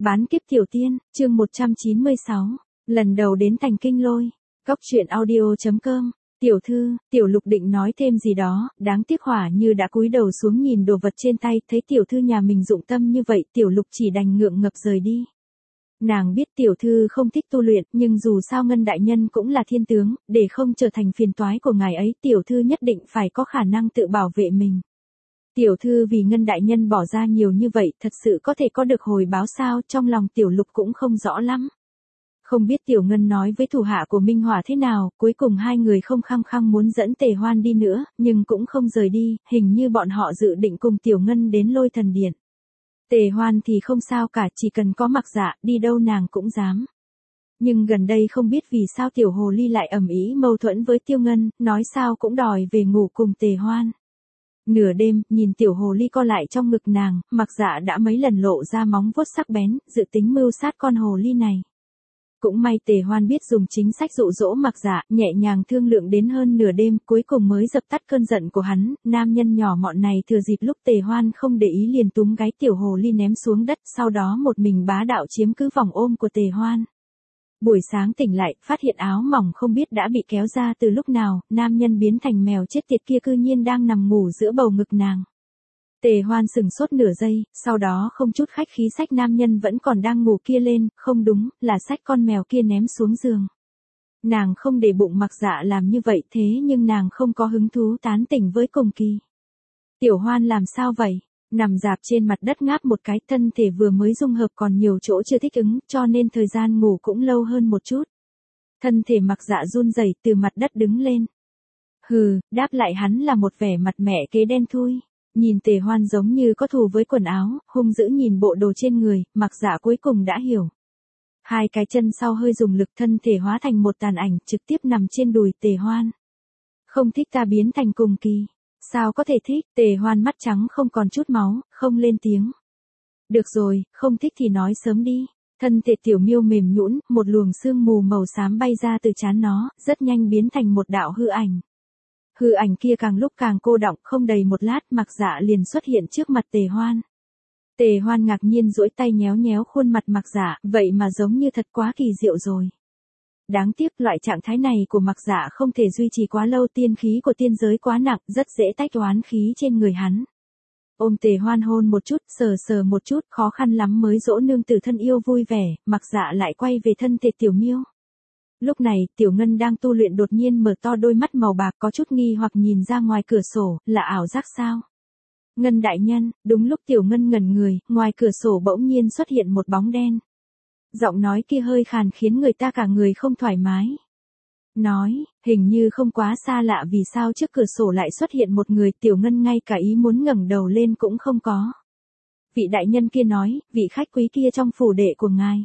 Bán kiếp tiểu tiên, chương 196. Lần đầu đến thành kinh lôi. Cóc truyện audio.com. Tiểu thư, tiểu lục định nói thêm gì đó, đáng tiếc Hỏa Như đã cúi đầu xuống nhìn đồ vật trên tay, thấy tiểu thư nhà mình dụng tâm như vậy, tiểu lục chỉ đành ngượng ngập rời đi. Nàng biết tiểu thư không thích tu luyện, nhưng dù sao Ngân đại nhân cũng là thiên tướng, để không trở thành phiền toái của ngài ấy, tiểu thư nhất định phải có khả năng tự bảo vệ mình. Tiểu thư vì Ngân đại nhân bỏ ra nhiều như vậy, thật sự có thể có được hồi báo sao, trong lòng tiểu lục cũng không rõ lắm. Không biết tiểu Ngân nói với thủ hạ của Minh Hỏa thế nào, cuối cùng hai người không khăng khăng muốn dẫn Tề Hoan đi nữa, nhưng cũng không rời đi, hình như bọn họ dự định cùng tiểu Ngân đến Lôi Thần Điện. Tề Hoan thì không sao cả, chỉ cần có Mặc Dạ, đi đâu nàng cũng dám. Nhưng gần đây không biết vì sao tiểu hồ ly lại ầm ĩ mâu thuẫn với Tiêu Ngân, nói sao cũng đòi về ngủ cùng Tề Hoan. Nửa đêm, nhìn tiểu hồ ly co lại trong ngực nàng, Mặc Dạ đã mấy lần lộ ra móng vuốt sắc bén, dự tính mưu sát con hồ ly này. Cũng may Tề Hoan biết dùng chính sách dụ dỗ Mặc Dạ, nhẹ nhàng thương lượng đến hơn nửa đêm, cuối cùng mới dập tắt cơn giận của hắn. Nam nhân nhỏ mọn này thừa dịp lúc Tề Hoan không để ý liền túm gáy tiểu hồ ly ném xuống đất, sau đó một mình bá đạo chiếm cứ vòng ôm của Tề Hoan. Buổi sáng tỉnh lại, phát hiện áo mỏng không biết đã bị kéo ra từ lúc nào, nam nhân biến thành mèo chết tiệt kia cư nhiên đang nằm ngủ giữa bầu ngực nàng. Tề Hoan sừng sốt nửa giây, sau đó không chút khách khí xách nam nhân vẫn còn đang ngủ kia lên, không đúng, là xách con mèo kia ném xuống giường. Nàng không để bụng Mặc Dạ làm như vậy, thế nhưng nàng không có hứng thú tán tỉnh với Cùng Kỳ. Tiểu Hoan làm sao vậy? Nằm rạp trên mặt đất ngáp một cái, thân thể vừa mới dung hợp còn nhiều chỗ chưa thích ứng, cho nên thời gian ngủ cũng lâu hơn một chút. Thân thể Mặc Dạ run rẩy từ mặt đất đứng lên. Hừ, đáp lại hắn là một vẻ mặt mẹ kế đen thui. Nhìn Tề Hoan giống như có thù với quần áo, hung dữ nhìn bộ đồ trên người, Mặc Dạ cuối cùng đã hiểu. Hai cái chân sau hơi dùng lực, thân thể hóa thành một tàn ảnh, trực tiếp nằm trên đùi Tề Hoan. Không thích ta biến thành Cùng Kỳ. Sao có thể thích? Tề Hoan mắt trắng không còn chút máu, không lên tiếng. Được rồi, không thích thì nói sớm đi. Thân thể tiểu miêu mềm nhũn, một luồng sương mù màu xám bay ra từ trán nó, rất nhanh biến thành một đạo hư ảnh. Hư ảnh kia càng lúc càng cô đọng, không đầy một lát Mặc Dạ liền xuất hiện trước mặt Tề Hoan. Tề Hoan ngạc nhiên duỗi tay nhéo nhéo khuôn mặt Mặc Dạ, vậy mà giống như thật quá kỳ diệu rồi. Đáng tiếc loại trạng thái này của Mặc Dạ không thể duy trì quá lâu, tiên khí của tiên giới quá nặng, rất dễ tách oán khí trên người hắn. Ôm Tề Hoan hôn một chút, sờ sờ một chút, khó khăn lắm mới dỗ nương tử thân yêu vui vẻ, Mặc Dạ lại quay về thân thể tiểu miêu. Lúc này, tiểu Ngân đang tu luyện đột nhiên mở to đôi mắt màu bạc có chút nghi hoặc nhìn ra ngoài cửa sổ, là ảo giác sao? Ngân đại nhân, đúng lúc tiểu Ngân ngẩn người, ngoài cửa sổ bỗng nhiên xuất hiện một bóng đen. Giọng nói kia hơi khàn khiến người ta cả người không thoải mái. Nói, hình như không quá xa lạ vì sao trước cửa sổ lại xuất hiện một người, tiểu Ngân ngay cả ý muốn ngẩng đầu lên cũng không có. Vị đại nhân kia nói, vị khách quý kia trong phủ đệ của ngài.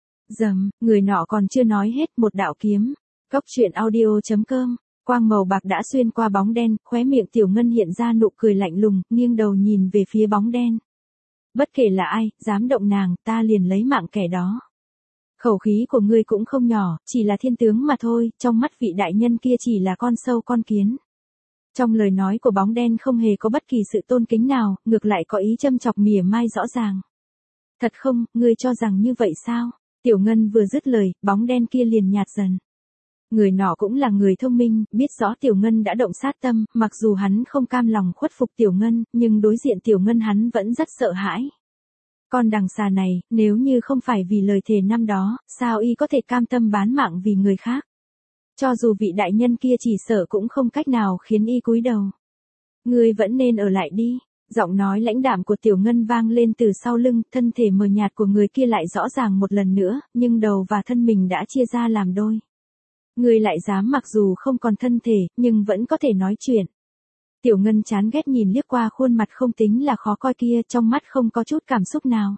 Dầm, người nọ còn chưa nói hết, một đạo kiếm. Cóc truyện audio.com. Quang màu bạc đã xuyên qua bóng đen, khóe miệng tiểu Ngân hiện ra nụ cười lạnh lùng, nghiêng đầu nhìn về phía bóng đen. Bất kể là ai, dám động nàng, ta liền lấy mạng kẻ đó. Khẩu khí của ngươi cũng không nhỏ, chỉ là thiên tướng mà thôi, trong mắt vị đại nhân kia chỉ là con sâu con kiến. Trong lời nói của bóng đen không hề có bất kỳ sự tôn kính nào, ngược lại có ý châm chọc mỉa mai rõ ràng. Thật không, ngươi cho rằng như vậy sao? Tiểu Ngân vừa dứt lời, bóng đen kia liền nhạt dần. Người nọ cũng là người thông minh, biết rõ Tiểu Ngân đã động sát tâm, mặc dù hắn không cam lòng khuất phục Tiểu Ngân, nhưng đối diện Tiểu Ngân hắn vẫn rất sợ hãi. Con đằng xà này, nếu như không phải vì lời thề năm đó, sao y có thể cam tâm bán mạng vì người khác? Cho dù vị đại nhân kia chỉ sợ cũng không cách nào khiến y cúi đầu. Ngươi vẫn nên ở lại đi. Giọng nói lãnh đạm của Tiểu Ngân vang lên từ sau lưng, thân thể mờ nhạt của người kia lại rõ ràng một lần nữa, nhưng đầu và thân mình đã chia ra làm đôi. Ngươi lại dám mặc dù không còn thân thể, nhưng vẫn có thể nói chuyện. Tiểu Ngân chán ghét nhìn liếc qua khuôn mặt không tính là khó coi kia, trong mắt không có chút cảm xúc nào.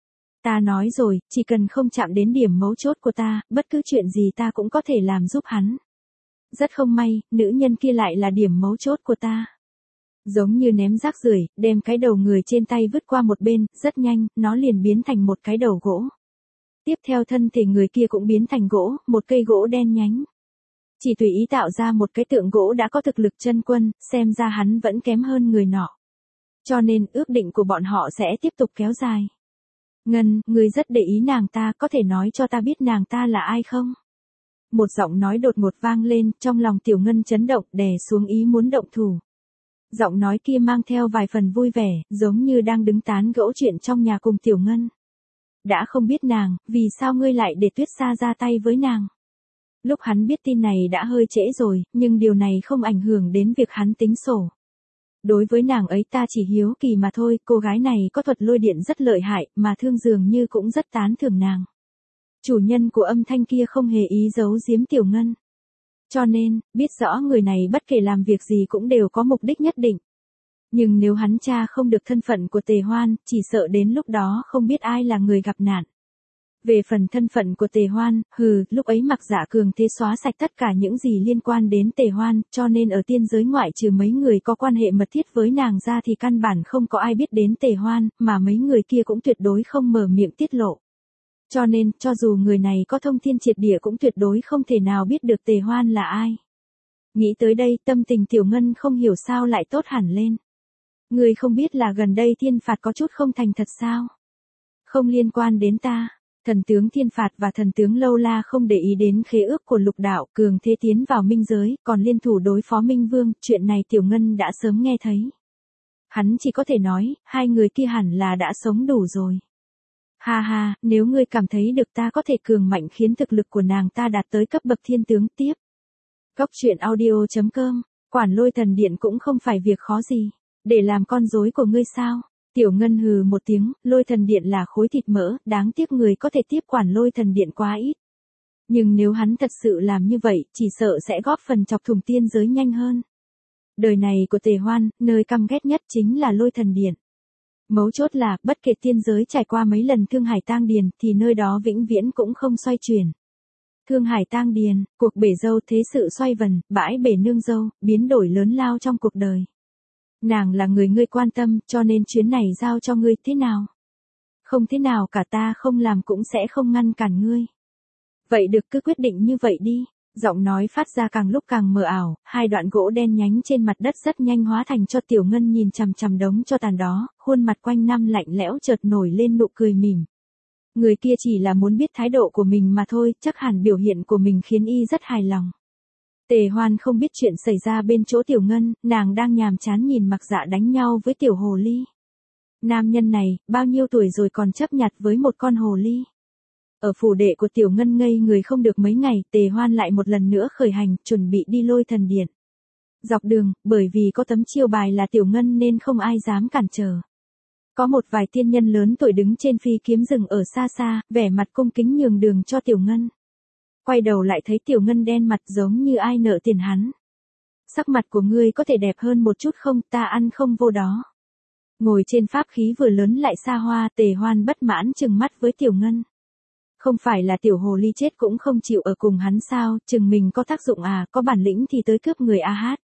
Ta nói rồi, chỉ cần không chạm đến điểm mấu chốt của ta, bất cứ chuyện gì ta cũng có thể làm giúp hắn. Rất không may, nữ nhân kia lại là điểm mấu chốt của ta. Giống như ném rác rưởi, đem cái đầu người trên tay vứt qua một bên, rất nhanh, nó liền biến thành một cái đầu gỗ. Tiếp theo thân thể người kia cũng biến thành gỗ, một cây gỗ đen nhánh. Chỉ tùy ý tạo ra một cái tượng gỗ đã có thực lực chân quân, xem ra hắn vẫn kém hơn người nọ. Cho nên ước định của bọn họ sẽ tiếp tục kéo dài. Ngân, ngươi rất để ý nàng ta, có thể nói cho ta biết nàng ta là ai không? Một giọng nói đột ngột vang lên, trong lòng Tiểu Ngân chấn động, đè xuống ý muốn động thủ. Giọng nói kia mang theo vài phần vui vẻ, giống như đang đứng tán gẫu chuyện trong nhà cùng Tiểu Ngân. Đã không biết nàng, vì sao ngươi lại để Tuyết Sa ra tay với nàng? Lúc hắn biết tin này đã hơi trễ rồi, nhưng điều này không ảnh hưởng đến việc hắn tính sổ. Đối với nàng ấy ta chỉ hiếu kỳ mà thôi, cô gái này có thuật lôi điện rất lợi hại, mà Thương dường như cũng rất tán thưởng nàng. Chủ nhân của âm thanh kia không hề ý giấu giếm Tiểu Ngân. Cho nên, biết rõ người này bất kể làm việc gì cũng đều có mục đích nhất định. Nhưng nếu hắn tra không được thân phận của Tề Hoan, chỉ sợ đến lúc đó không biết ai là người gặp nạn. Về phần thân phận của Tề Hoan, lúc ấy Mặc Dạ cường thế xóa sạch tất cả những gì liên quan đến Tề Hoan, cho nên ở tiên giới ngoại trừ mấy người có quan hệ mật thiết với nàng ra thì căn bản không có ai biết đến Tề Hoan, mà mấy người kia cũng tuyệt đối không mở miệng tiết lộ. Cho nên, cho dù người này có thông thiên triệt địa cũng tuyệt đối không thể nào biết được Tề Hoan là ai. Nghĩ tới đây, tâm tình Tiểu Ngân không hiểu sao lại tốt hẳn lên. Người không biết là gần đây Thiên Phạt có chút không thành thật sao? Không liên quan đến ta. Thần tướng Thiên Phạt và thần tướng Lâu La không để ý đến khế ước của Lục Đạo, cường thế tiến vào minh giới, còn liên thủ đối phó Minh Vương, chuyện này Tiểu Ngân đã sớm nghe thấy. Hắn chỉ có thể nói, hai người kia hẳn là đã sống đủ rồi. Ha ha, nếu ngươi cảm thấy được ta có thể cường mạnh khiến thực lực của nàng ta đạt tới cấp bậc thiên tướng tiếp. Cốc truyện audio.com, quản Lôi Thần Điện cũng không phải việc khó gì. Để làm con rối của ngươi sao? Tiểu Ngân hừ một tiếng, Lôi Thần Điện là khối thịt mỡ, đáng tiếc người có thể tiếp quản Lôi Thần Điện quá ít. Nhưng nếu hắn thật sự làm như vậy, chỉ sợ sẽ góp phần chọc thủng tiên giới nhanh hơn. Đời này của Tề Hoan, nơi căm ghét nhất chính là Lôi Thần Điện. Mấu chốt là, bất kể tiên giới trải qua mấy lần Thương Hải Tang Điền, thì nơi đó vĩnh viễn cũng không xoay chuyển. Thương Hải Tang Điền, cuộc bể dâu thế sự xoay vần, bãi bể nương dâu, biến đổi lớn lao trong cuộc đời. Nàng là người ngươi quan tâm, cho nên chuyến này giao cho ngươi thế nào? Không thế nào cả, ta không làm cũng sẽ không ngăn cản ngươi. Vậy được, cứ quyết định như vậy đi. Giọng nói phát ra càng lúc càng mờ ảo, hai đoạn gỗ đen nhánh trên mặt đất rất nhanh hóa thành cho Tiểu Ngân nhìn chằm chằm đống cho tàn đó, khuôn mặt quanh năm lạnh lẽo chợt nổi lên nụ cười mỉm. Người kia chỉ là muốn biết thái độ của mình mà thôi, chắc hẳn biểu hiện của mình khiến y rất hài lòng. Tề Hoan không biết chuyện xảy ra bên chỗ Tiểu Ngân, nàng đang nhàm chán nhìn Mặc Dạ đánh nhau với Tiểu Hồ Ly. Nam nhân này, bao nhiêu tuổi rồi còn chấp nhặt với một con hồ ly. Ở phủ đệ của Tiểu Ngân ngây người không được mấy ngày, Tề Hoan lại một lần nữa khởi hành, chuẩn bị đi Lôi Thần Điện. Dọc đường, bởi vì có tấm chiêu bài là Tiểu Ngân nên không ai dám cản trở. Có một vài tiên nhân lớn tuổi đứng trên phi kiếm rừng ở xa xa, vẻ mặt cung kính nhường đường cho Tiểu Ngân. Quay đầu lại thấy Tiểu Ngân đen mặt giống như ai nợ tiền hắn. Sắc mặt của ngươi có thể đẹp hơn một chút không, ta ăn không vô đó. Ngồi trên pháp khí vừa lớn lại xa hoa, Tề Hoan bất mãn trừng mắt với Tiểu Ngân. Không phải là Tiểu Hồ Ly chết cũng không chịu ở cùng hắn sao, chừng mình có tác dụng à, có bản lĩnh thì tới cướp người a hát.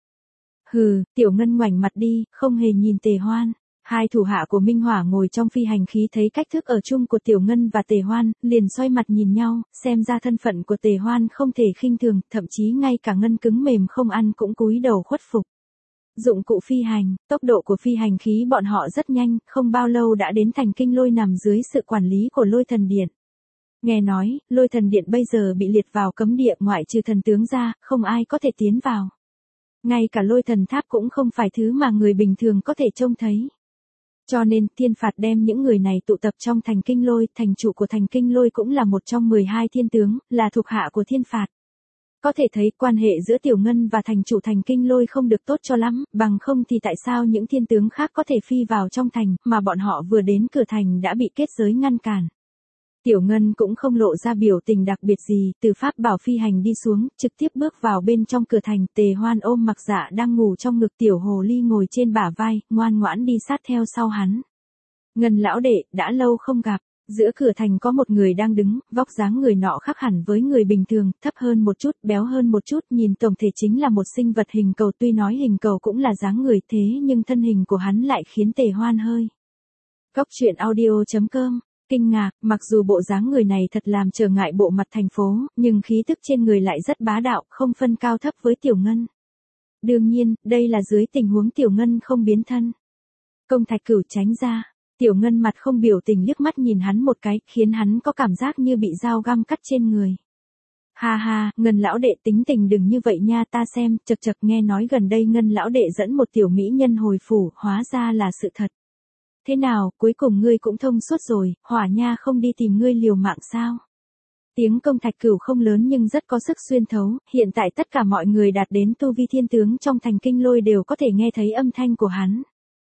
Tiểu Ngân ngoảnh mặt đi, không hề nhìn Tề Hoan. Hai thủ hạ của Minh Hỏa ngồi trong phi hành khí thấy cách thức ở chung của Tiểu Ngân và Tề Hoan, liền xoay mặt nhìn nhau, xem ra thân phận của Tề Hoan không thể khinh thường, thậm chí ngay cả Ngân cứng mềm không ăn cũng cúi đầu khuất phục. Dụng cụ phi hành, tốc độ của phi hành khí bọn họ rất nhanh, không bao lâu đã đến thành Kinh Lôi nằm dưới sự quản lý của Lôi Thần Điện. Nghe nói, Lôi Thần Điện bây giờ bị liệt vào cấm địa, ngoại trừ thần tướng ra, không ai có thể tiến vào. Ngay cả Lôi Thần Tháp cũng không phải thứ mà người bình thường có thể trông thấy. Cho nên, Thiên Phạt đem những người này tụ tập trong thành Kinh Lôi, thành chủ của thành Kinh Lôi cũng là một trong 12 thiên tướng, là thuộc hạ của Thiên Phạt. Có thể thấy quan hệ giữa Tiểu Ngân và thành chủ thành Kinh Lôi không được tốt cho lắm, bằng không thì tại sao những thiên tướng khác có thể phi vào trong thành, mà bọn họ vừa đến cửa thành đã bị kết giới ngăn cản. Tiểu Ngân cũng không lộ ra biểu tình đặc biệt gì, từ pháp bảo phi hành đi xuống, trực tiếp bước vào bên trong cửa thành. Tề Hoan ôm Mặc Dạ đang ngủ trong ngực Tiểu Hồ Ly ngồi trên bả vai, ngoan ngoãn đi sát theo sau hắn. Ngân lão đệ, đã lâu không gặp. Giữa cửa thành có một người đang đứng, vóc dáng người nọ khác hẳn với người bình thường, thấp hơn một chút, béo hơn một chút, nhìn tổng thể chính là một sinh vật hình cầu, tuy nói hình cầu cũng là dáng người thế nhưng thân hình của hắn lại khiến Tề Hoan hơi. Cốc truyện audio.com kinh ngạc, mặc dù bộ dáng người này thật làm trở ngại bộ mặt thành phố, nhưng khí tức trên người lại rất bá đạo, không phân cao thấp với Tiểu Ngân. Đương nhiên, đây là dưới tình huống Tiểu Ngân không biến thân. Công Thạch Cửu tránh ra. Tiểu Ngân mặt không biểu tình liếc mắt nhìn hắn một cái, khiến hắn có cảm giác như bị dao găm cắt trên người. Ha ha, Ngân lão đệ tính tình đừng như vậy nha, ta xem, chật chật, nghe nói gần đây Ngân lão đệ dẫn một tiểu mỹ nhân hồi phủ, hóa ra là sự thật. Thế nào, cuối cùng ngươi cũng thông suốt rồi, Hỏa Nha không đi tìm ngươi liều mạng sao? Tiếng Công Thạch Cửu không lớn nhưng rất có sức xuyên thấu, hiện tại tất cả mọi người đạt đến tu vi thiên tướng trong thành Kinh Lôi đều có thể nghe thấy âm thanh của hắn.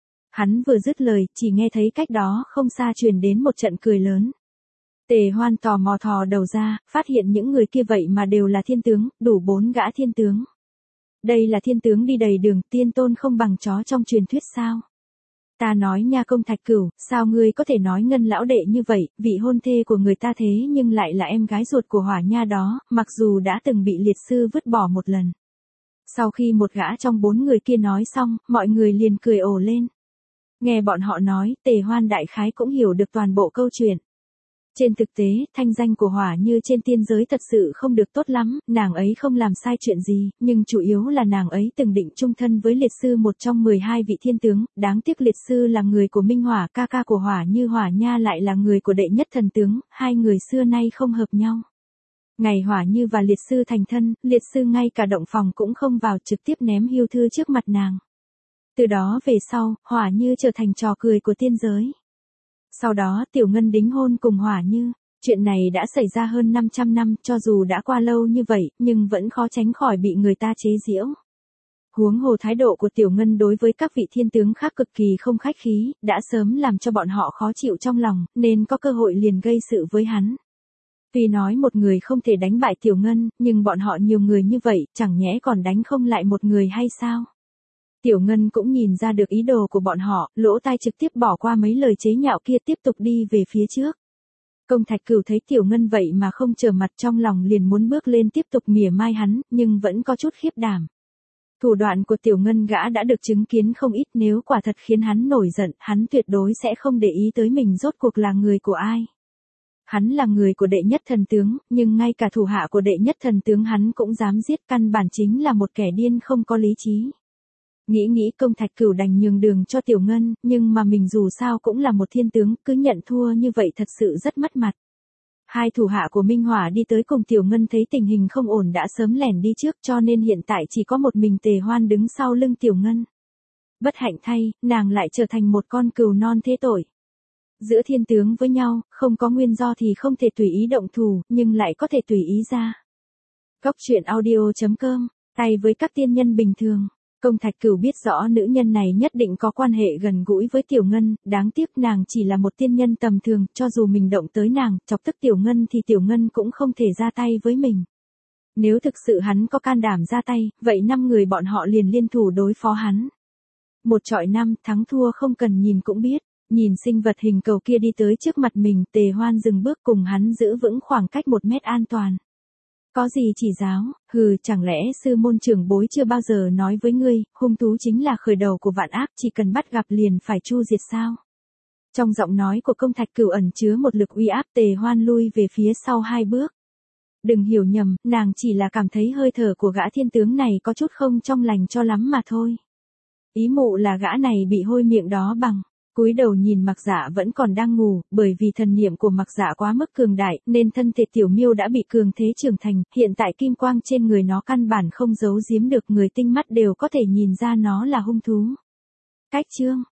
Hắn vừa dứt lời, chỉ nghe thấy cách đó không xa truyền đến một trận cười lớn. Tề Hoan tò mò thò đầu ra, phát hiện những người kia vậy mà đều là thiên tướng, đủ 4 gã thiên tướng. Đây là thiên tướng đi đầy đường, tiên tôn không bằng chó trong truyền thuyết sao? Ta nói nha Công Thạch Cửu, sao ngươi có thể nói Ngân lão đệ như vậy, vị hôn thê của người ta thế nhưng lại là em gái ruột của Hỏa Nha đó, mặc dù đã từng bị liệt sư vứt bỏ một lần. Sau khi một gã trong 4 người kia nói xong, mọi người liền cười ồ lên. Nghe bọn họ nói, Tề Hoan đại khái cũng hiểu được toàn bộ câu chuyện. Trên thực tế, thanh danh của Hỏa Như trên tiên giới thật sự không được tốt lắm, nàng ấy không làm sai chuyện gì, nhưng chủ yếu là nàng ấy từng định chung thân với liệt sư một trong 12 vị thiên tướng, đáng tiếc liệt sư là người của Minh Hỏa, ca ca của Hỏa Như, Hỏa Nha lại là người của đệ nhất thần tướng, hai người xưa nay không hợp nhau. Ngày Hỏa Như và liệt sư thành thân, liệt sư ngay cả động phòng cũng không vào, trực tiếp ném hưu thư trước mặt nàng. Từ đó về sau, Hỏa Như trở thành trò cười của tiên giới. Sau đó Tiểu Ngân đính hôn cùng Hỏa Như, chuyện này đã xảy ra hơn 500 năm, cho dù đã qua lâu như vậy, nhưng vẫn khó tránh khỏi bị người ta chế giễu. Huống hồ thái độ của Tiểu Ngân đối với các vị thiên tướng khác cực kỳ không khách khí, đã sớm làm cho bọn họ khó chịu trong lòng, nên có cơ hội liền gây sự với hắn. Tuy nói một người không thể đánh bại Tiểu Ngân, nhưng bọn họ nhiều người như vậy, chẳng nhẽ còn đánh không lại một người hay sao? Tiểu Ngân cũng nhìn ra được ý đồ của bọn họ, lỗ tai trực tiếp bỏ qua mấy lời chế nhạo kia, tiếp tục đi về phía trước. Công Thạch Cửu thấy Tiểu Ngân vậy mà không trở mặt, trong lòng liền muốn bước lên tiếp tục mỉa mai hắn, nhưng vẫn có chút khiếp đảm. Thủ đoạn của Tiểu Ngân gã đã được chứng kiến không ít, nếu quả thật khiến hắn nổi giận, hắn tuyệt đối sẽ không để ý tới mình rốt cuộc là người của ai. Hắn là người của đệ nhất thần tướng, nhưng ngay cả thủ hạ của đệ nhất thần tướng hắn cũng dám giết, căn bản chính là một kẻ điên không có lý trí. Nghĩ Công Thạch Cửu đành nhường đường cho Tiểu Ngân, nhưng mà mình dù sao cũng là một thiên tướng, cứ nhận thua như vậy thật sự rất mất mặt. Hai thủ hạ của Minh Hỏa đi tới cùng Tiểu Ngân thấy tình hình không ổn đã sớm lẻn đi trước, cho nên hiện tại chỉ có một mình Tề Hoan đứng sau lưng Tiểu Ngân. Bất hạnh thay, nàng lại trở thành một con cừu non thế tội. Giữa thiên tướng với nhau, không có nguyên do thì không thể tùy ý động thủ, nhưng lại có thể tùy ý ra. Góc truyện audio.com, tay với các tiên nhân bình thường. Công Thạch Cửu biết rõ nữ nhân này nhất định có quan hệ gần gũi với Tiểu Ngân, đáng tiếc nàng chỉ là một tiên nhân tầm thường, cho dù mình động tới nàng, chọc tức Tiểu Ngân thì Tiểu Ngân cũng không thể ra tay với mình. Nếu thực sự hắn có can đảm ra tay, vậy 5 người bọn họ liền liên thủ đối phó hắn. 1 chọi 5, thắng thua không cần nhìn cũng biết. Nhìn sinh vật hình cầu kia đi tới trước mặt mình, Tề Hoan dừng bước cùng hắn giữ vững khoảng cách 1 mét an toàn. Có gì chỉ giáo, hừ, chẳng lẽ sư môn trưởng bối chưa bao giờ nói với ngươi, hung thú chính là khởi đầu của vạn ác, chỉ cần bắt gặp liền phải chu diệt sao? Trong giọng nói của Công Thạch Cửu ẩn chứa một lực uy áp, Tề Hoan lui về phía sau 2 bước. Đừng hiểu nhầm, nàng chỉ là cảm thấy hơi thở của gã thiên tướng này có chút không trong lành cho lắm mà thôi. Ý mụ là gã này bị hôi miệng đó bằng. Cúi đầu nhìn Mặc Dạ vẫn còn đang ngủ, bởi vì thần niệm của Mặc Dạ quá mức cường đại, nên thân thể tiểu miêu đã bị cường thế trưởng thành, hiện tại kim quang trên người nó căn bản không giấu giếm được, người tinh mắt đều có thể nhìn ra nó là hung thú. Cách chương